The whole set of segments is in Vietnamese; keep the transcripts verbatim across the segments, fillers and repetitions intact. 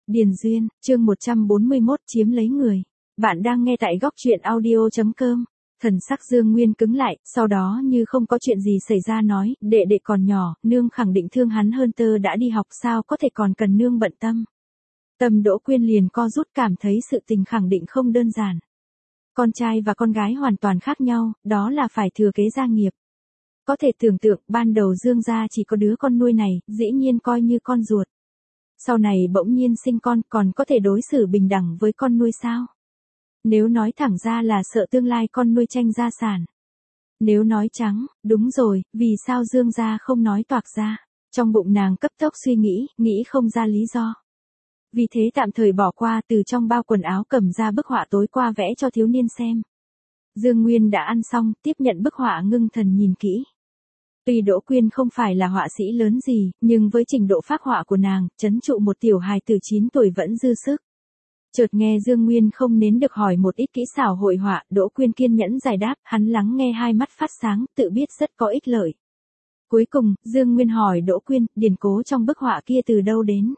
Điền Duyên, chương một trăm bốn mươi mốt chiếm lấy người. Bạn đang nghe tại góc truyện audio.com. Thần sắc Dương Nguyên cứng lại, sau đó như không có chuyện gì xảy ra nói, đệ đệ còn nhỏ, nương khẳng định thương hắn hơn tơ đã đi học sao có thể còn cần nương bận tâm. Tâm Đỗ Quyên liền co rút cảm thấy sự tình khẳng định không đơn giản. Con trai và con gái hoàn toàn khác nhau, đó là phải thừa kế gia nghiệp. Có thể tưởng tượng ban đầu Dương gia chỉ có đứa con nuôi này, dĩ nhiên coi như con ruột. Sau này bỗng nhiên sinh con còn có thể đối xử bình đẳng với con nuôi sao? Nếu nói thẳng ra là sợ tương lai con nuôi tranh gia sản. Nếu nói trắng, đúng rồi, vì sao Dương gia không nói toạc ra? Trong bụng nàng cấp tốc suy nghĩ, nghĩ không ra lý do. Vì thế tạm thời bỏ qua từ trong bao quần áo cầm ra bức họa tối qua vẽ cho thiếu niên xem. Dương Nguyên đã ăn xong, tiếp nhận bức họa ngưng thần nhìn kỹ. Tuy Đỗ Quyên không phải là họa sĩ lớn gì, nhưng với trình độ phác họa của nàng, trấn trụ một tiểu hài từ chín tuổi vẫn dư sức. Chợt nghe Dương Nguyên không nến được hỏi một ít kỹ xảo hội họa, Đỗ Quyên kiên nhẫn giải đáp, hắn lắng nghe hai mắt phát sáng, tự biết rất có ích lợi. Cuối cùng, Dương Nguyên hỏi Đỗ Quyên, điển cố trong bức họa kia từ đâu đến?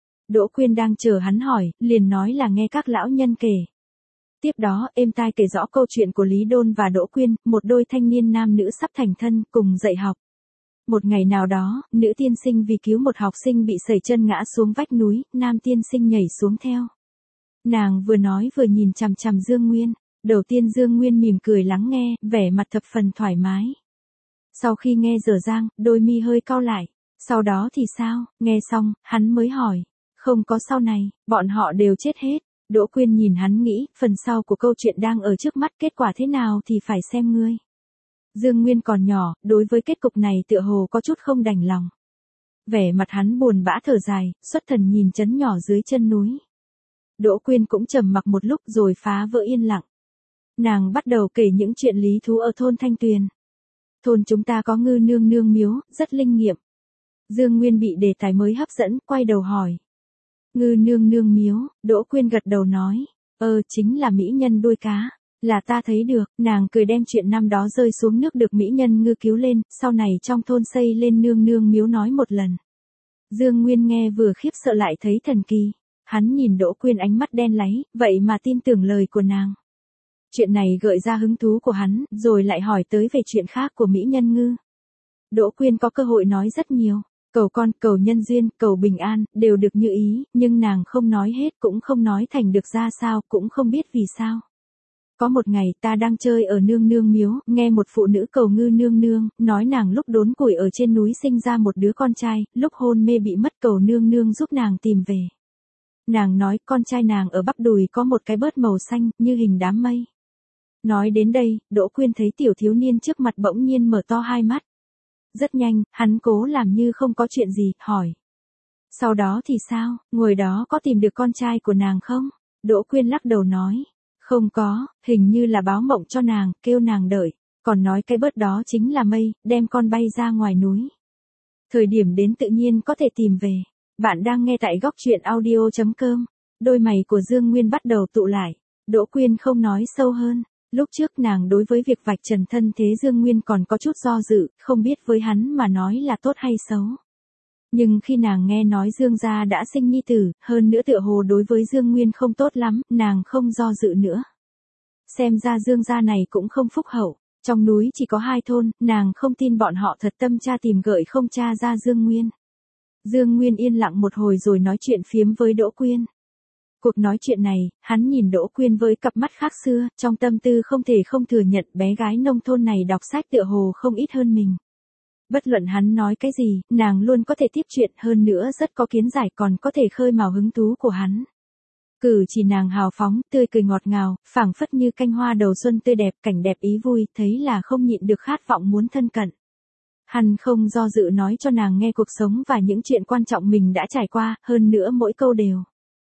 Đỗ Quyên đang chờ hắn hỏi, liền nói là nghe các lão nhân kể. Tiếp đó, êm tai kể rõ câu chuyện của Lý Đôn và Đỗ Quyên, một đôi thanh niên nam nữ sắp thành thân, cùng dạy học. Một ngày nào đó, nữ tiên sinh vì cứu một học sinh bị sẩy chân ngã xuống vách núi, nam tiên sinh nhảy xuống theo. Nàng vừa nói vừa nhìn chằm chằm Dương Nguyên, đầu tiên Dương Nguyên mỉm cười lắng nghe, vẻ mặt thập phần thoải mái. Sau khi nghe dở dang, đôi mi hơi cau lại, sau đó thì sao, nghe xong, hắn mới hỏi, không có sau này, bọn họ đều chết hết. Đỗ Quyên nhìn hắn nghĩ, phần sau của câu chuyện đang ở trước mắt, kết quả thế nào thì phải xem ngươi. Dương Nguyên còn nhỏ, đối với kết cục này tựa hồ có chút không đành lòng. Vẻ mặt hắn buồn bã thở dài, xuất thần nhìn trấn nhỏ dưới chân núi. Đỗ Quyên cũng trầm mặc một lúc rồi phá vỡ yên lặng. Nàng bắt đầu kể những chuyện lý thú ở thôn Thanh Tuyền. Thôn chúng ta có ngư nương nương miếu, rất linh nghiệm. Dương Nguyên bị đề tài mới hấp dẫn, quay đầu hỏi. Ngư nương nương miếu, Đỗ Quyên gật đầu nói, ơ chính là mỹ nhân đuôi cá, là ta thấy được, nàng cười đem chuyện năm đó rơi xuống nước được mỹ nhân ngư cứu lên, sau này trong thôn xây lên nương nương miếu nói một lần. Dương Nguyên nghe vừa khiếp sợ lại thấy thần kỳ, hắn nhìn Đỗ Quyên ánh mắt đen láy, vậy mà tin tưởng lời của nàng. Chuyện này gợi ra hứng thú của hắn, rồi lại hỏi tới về chuyện khác của mỹ nhân ngư. Đỗ Quyên có cơ hội nói rất nhiều. Cầu con, cầu nhân duyên, cầu bình an, đều được như ý, nhưng nàng không nói hết cũng không nói thành được ra sao, cũng không biết vì sao. Có một ngày ta đang chơi ở nương nương miếu, nghe một phụ nữ cầu ngư nương nương, nói nàng lúc đốn củi ở trên núi sinh ra một đứa con trai, lúc hôn mê bị mất cầu nương nương giúp nàng tìm về. Nàng nói con trai nàng ở bắp đùi có một cái bớt màu xanh, như hình đám mây. Nói đến đây, Đỗ Quyên thấy tiểu thiếu niên trước mặt bỗng nhiên mở to hai mắt. Rất nhanh, hắn cố làm như không có chuyện gì, hỏi. Sau đó thì sao, ngồi đó có tìm được con trai của nàng không? Đỗ Quyên lắc đầu nói. Không có, hình như là báo mộng cho nàng, kêu nàng đợi, còn nói cái bớt đó chính là mây, đem con bay ra ngoài núi. Thời điểm đến tự nhiên có thể tìm về. Bạn đang nghe tại góc truyện audio.com. Đôi mày của Dương Nguyên bắt đầu tụ lại. Đỗ Quyên không nói sâu hơn. Lúc trước nàng đối với việc vạch trần thân thế Dương Nguyên còn có chút do dự, không biết với hắn mà nói là tốt hay xấu. Nhưng khi nàng nghe nói Dương gia đã sinh nhi tử, hơn nữa tựa hồ đối với Dương Nguyên không tốt lắm, nàng không do dự nữa. Xem ra Dương gia này cũng không phúc hậu, trong núi chỉ có hai thôn, nàng không tin bọn họ thật tâm tra tìm gợi không tra ra Dương Nguyên. Dương Nguyên yên lặng một hồi rồi nói chuyện phiếm với Đỗ Quyên. Cuộc nói chuyện này, hắn nhìn Đỗ Quyên với cặp mắt khác xưa, trong tâm tư không thể không thừa nhận bé gái nông thôn này đọc sách tựa hồ không ít hơn mình. Bất luận hắn nói cái gì, nàng luôn có thể tiếp chuyện, hơn nữa rất có kiến giải còn có thể khơi mào hứng thú của hắn. Cử chỉ nàng hào phóng, tươi cười ngọt ngào, phảng phất như canh hoa đầu xuân tươi đẹp, cảnh đẹp ý vui, thấy là không nhịn được khát vọng muốn thân cận. Hắn không do dự nói cho nàng nghe cuộc sống và những chuyện quan trọng mình đã trải qua, hơn nữa mỗi câu đều.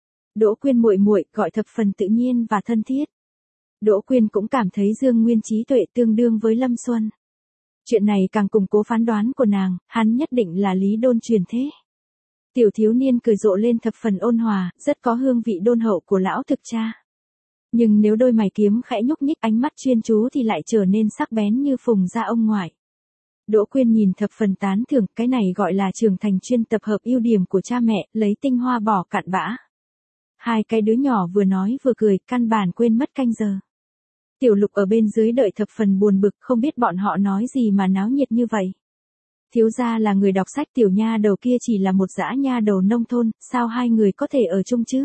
Đỗ Quyên muội muội gọi thập phần tự nhiên và thân thiết. Đỗ Quyên cũng cảm thấy Dương Nguyên trí tuệ tương đương với Lâm Xuân. Chuyện này càng củng cố phán đoán của nàng, hắn nhất định là Lý Đôn truyền thế. Tiểu thiếu niên cười rộ lên thập phần ôn hòa, rất có hương vị đôn hậu của lão thực cha. Nhưng nếu đôi mày kiếm khẽ nhúc nhích ánh mắt chuyên chú thì lại trở nên sắc bén như phùng da ông ngoại. Đỗ Quyên nhìn thập phần tán thưởng, cái này gọi là trưởng thành chuyên tập hợp ưu điểm của cha mẹ, lấy tinh hoa bỏ cặn bã. Hai cái đứa nhỏ vừa nói vừa cười, căn bản quên mất canh giờ. Tiểu Lục ở bên dưới đợi thập phần buồn bực, không biết bọn họ nói gì mà náo nhiệt như vậy. Thiếu gia là người đọc sách, tiểu nha đầu kia chỉ là một dã nha đầu nông thôn, sao hai người có thể ở chung chứ?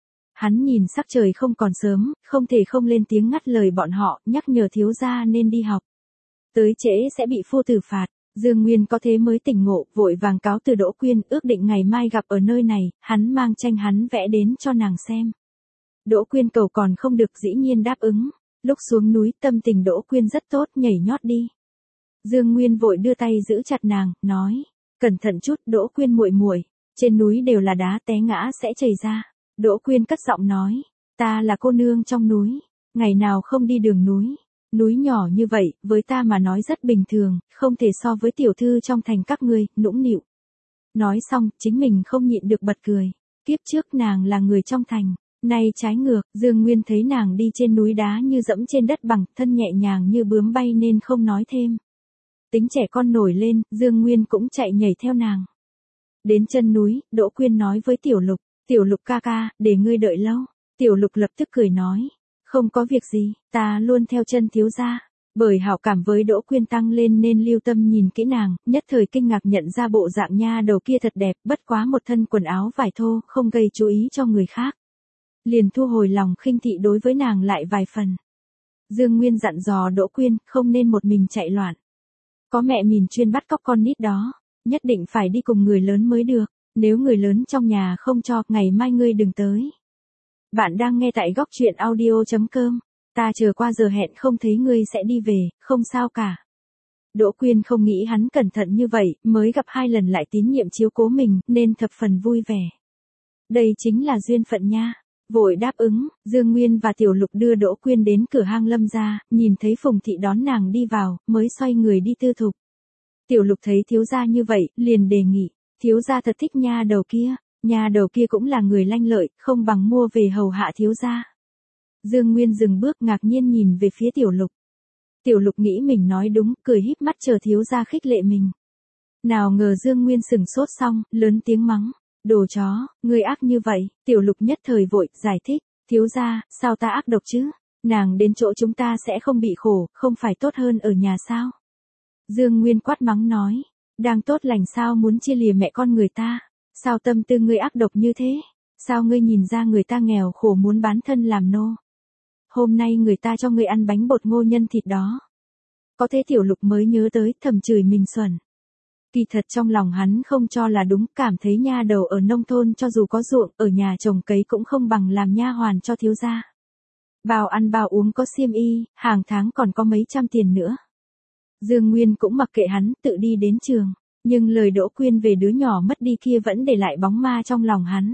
Hắn nhìn sắc trời không còn sớm, không thể không lên tiếng ngắt lời bọn họ, nhắc nhở thiếu gia nên đi học. Tới trễ sẽ bị phu tử phạt. Dương Nguyên có thế mới tỉnh ngộ, vội vàng cáo từ Đỗ Quyên, ước định ngày mai gặp ở nơi này, hắn mang tranh hắn vẽ đến cho nàng xem. Đỗ Quyên cầu còn không được, dĩ nhiên đáp ứng. Lúc xuống núi, tâm tình Đỗ Quyên rất tốt, nhảy nhót đi. Dương Nguyên vội đưa tay giữ chặt nàng, nói, cẩn thận chút, Đỗ Quyên muội muội, trên núi đều là đá, té ngã sẽ chảy ra. Đỗ Quyên cất giọng nói, ta là cô nương trong núi, ngày nào không đi đường núi. Núi nhỏ như vậy, với ta mà nói rất bình thường, không thể so với tiểu thư trong thành các ngươi, nũng nịu. Nói xong, chính mình không nhịn được bật cười. Kiếp trước nàng là người trong thành, nay trái ngược, Dương Nguyên thấy nàng đi trên núi đá như dẫm trên đất bằng, thân nhẹ nhàng như bướm bay nên không nói thêm. Tính trẻ con nổi lên, Dương Nguyên cũng chạy nhảy theo nàng. Đến chân núi, Đỗ Quyên nói với Tiểu Lục, Tiểu Lục ca ca, để ngươi đợi lâu. Tiểu Lục lập tức cười nói, không có việc gì, ta luôn theo chân thiếu gia. Bởi hảo cảm với Đỗ Quyên tăng lên nên lưu tâm nhìn kỹ nàng, nhất thời kinh ngạc nhận ra bộ dạng nha đầu kia thật đẹp, bất quá một thân quần áo vải thô, không gây chú ý cho người khác. Liền thu hồi lòng khinh thị đối với nàng lại vài phần. Dương Nguyên dặn dò Đỗ Quyên, không nên một mình chạy loạn. Có mẹ mình chuyên bắt cóc con nít đó, nhất định phải đi cùng người lớn mới được, nếu người lớn trong nhà không cho, ngày mai ngươi đừng tới. Bạn đang nghe tại góc truyện audio chấm com, ta chờ qua giờ hẹn không thấy ngươi sẽ đi về, không sao cả. Đỗ Quyên không nghĩ hắn cẩn thận như vậy, mới gặp hai lần lại tín nhiệm chiếu cố mình, nên thập phần vui vẻ. Đây chính là duyên phận nha. Vội đáp ứng, Dương Nguyên và Tiểu Lục đưa Đỗ Quyên đến cửa hang Lâm gia, nhìn thấy Phùng thị đón nàng đi vào, mới xoay người đi tư thục. Tiểu Lục thấy thiếu gia như vậy, liền đề nghị, thiếu gia thật thích nha đầu kia, nha đầu kia cũng là người lanh lợi, không bằng mua về hầu hạ thiếu gia. Dương Nguyên dừng bước ngạc nhiên nhìn về phía Tiểu Lục. Tiểu Lục nghĩ mình nói đúng, cười híp mắt chờ thiếu gia khích lệ mình. Nào ngờ Dương Nguyên sừng sốt xong, lớn tiếng mắng. Đồ chó, ngươi ác như vậy, Tiểu Lục nhất thời vội, giải thích, thiếu gia, sao ta ác độc chứ, nàng đến chỗ chúng ta sẽ không bị khổ, không phải tốt hơn ở nhà sao? Dương Nguyên quát mắng nói, đang tốt lành sao muốn chia lìa mẹ con người ta, sao tâm tư ngươi ác độc như thế, sao ngươi nhìn ra người ta nghèo khổ muốn bán thân làm nô? Hôm nay người ta cho ngươi ăn bánh bột ngô nhân thịt đó. Có thế Tiểu Lục mới nhớ tới, thầm chửi mình xuẩn. Kỳ thật trong lòng hắn không cho là đúng, cảm thấy nha đầu ở nông thôn cho dù có ruộng, ở nhà trồng cấy cũng không bằng làm nha hoàn cho thiếu gia. Bao ăn bao uống có xiêm y, hàng tháng còn có mấy trăm tiền nữa. Dương Nguyên cũng mặc kệ hắn, tự đi đến trường, nhưng lời Đỗ Quyên về đứa nhỏ mất đi kia vẫn để lại bóng ma trong lòng hắn.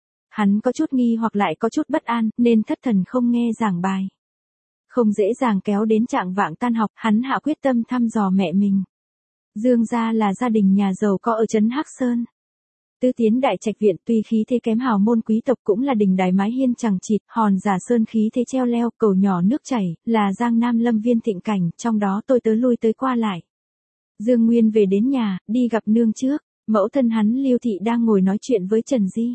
Hắn có chút nghi hoặc lại có chút bất an, nên thất thần không nghe giảng bài. Không dễ dàng kéo đến trạng vạng tan học, hắn hạ quyết tâm thăm dò mẹ mình. Dương gia là gia đình nhà giàu có ở trấn Hắc Sơn. Tứ tiến đại trạch viện tuy khí thế kém hào môn quý tộc cũng là đình đài mái hiên chằng chịt, hòn giả sơn khí thế treo leo, cầu nhỏ nước chảy, là giang nam lâm viên thịnh cảnh, trong đó tôi tới lui tới qua lại. Dương Nguyên về đến nhà, đi gặp nương trước, mẫu thân hắn Lưu Thị đang ngồi nói chuyện với Trần Di.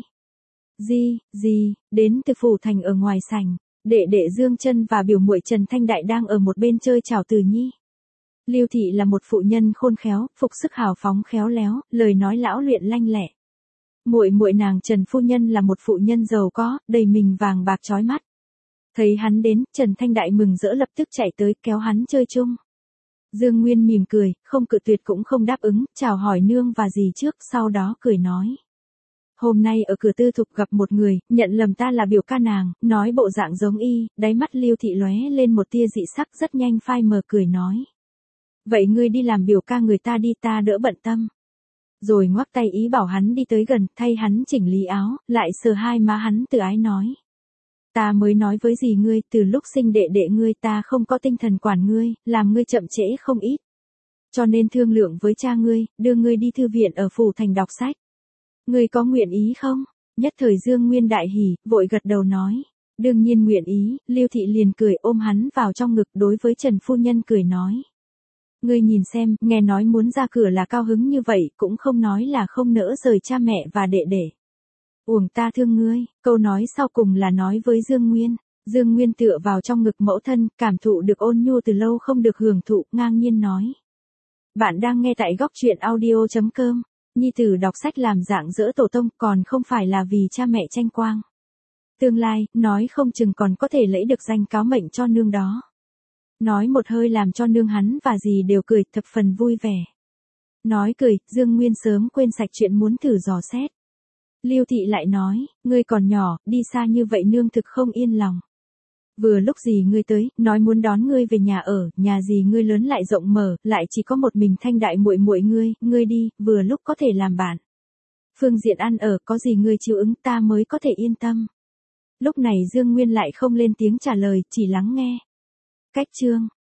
Di, Di, đến từ phủ thành ở ngoài sảnh, đệ đệ Dương Chân và biểu muội Trần Thanh Đại đang ở một bên chơi chào từ nhi. Lưu Thị là một phụ nhân khôn khéo, phục sức hào phóng khéo léo, lời nói lão luyện lanh lẹ. Muội muội nàng Trần phu nhân là một phụ nhân giàu có, đầy mình vàng bạc chói mắt. Thấy hắn đến, Trần Thanh Đại mừng rỡ lập tức chạy tới kéo hắn chơi chung. Dương Nguyên mỉm cười, không cự tuyệt cũng không đáp ứng, chào hỏi nương và dì trước, sau đó cười nói. Hôm nay ở cửa tư thục gặp một người, nhận lầm ta là biểu ca nàng, nói bộ dạng giống y, đáy mắt Lưu Thị lóe lên một tia dị sắc rất nhanh phai mờ cười nói. Vậy ngươi đi làm biểu ca người ta đi, ta đỡ bận tâm. Rồi ngoắc tay ý bảo hắn đi tới gần, thay hắn chỉnh lý áo, lại sờ hai má hắn từ ái nói. Ta mới nói với dì ngươi, từ lúc sinh đệ đệ ngươi ta không có tinh thần quản ngươi, làm ngươi chậm trễ không ít. Cho nên thương lượng với cha ngươi, đưa ngươi đi thư viện ở phủ thành đọc sách. Ngươi có nguyện ý không? Nhất thời Dương Nguyên đại hỉ, vội gật đầu nói. Đương nhiên nguyện ý, Lưu Thị liền cười ôm hắn vào trong ngực đối với Trần phu nhân cười nói. Ngươi nhìn xem, nghe nói muốn ra cửa là cao hứng như vậy, cũng không nói là không nỡ rời cha mẹ và đệ đệ. Uổng ta thương ngươi, câu nói sau cùng là nói với Dương Nguyên. Dương Nguyên tựa vào trong ngực mẫu thân, cảm thụ được ôn nhu từ lâu không được hưởng thụ, ngang nhiên nói. Bạn đang nghe tại góc truyện audio.com. Nhi tử đọc sách làm dạng dỡ tổ tông còn không phải là vì cha mẹ tranh quang. Tương lai, nói không chừng còn có thể lấy được danh cáo mệnh cho nương đó. Nói một hơi làm cho nương hắn và dì đều cười thập phần vui vẻ. Nói cười, Dương Nguyên sớm quên sạch chuyện muốn thử dò xét. Lưu Thị lại nói, ngươi còn nhỏ, đi xa như vậy nương thực không yên lòng. Vừa lúc dì ngươi tới, nói muốn đón ngươi về nhà ở, nhà dì ngươi lớn lại rộng mở, lại chỉ có một mình thanh đại muội muội ngươi, ngươi đi, vừa lúc có thể làm bạn. Phương diện ăn ở, có gì ngươi chịu ứng ta mới có thể yên tâm. Lúc này Dương Nguyên lại không lên tiếng trả lời, chỉ lắng nghe. Cách chương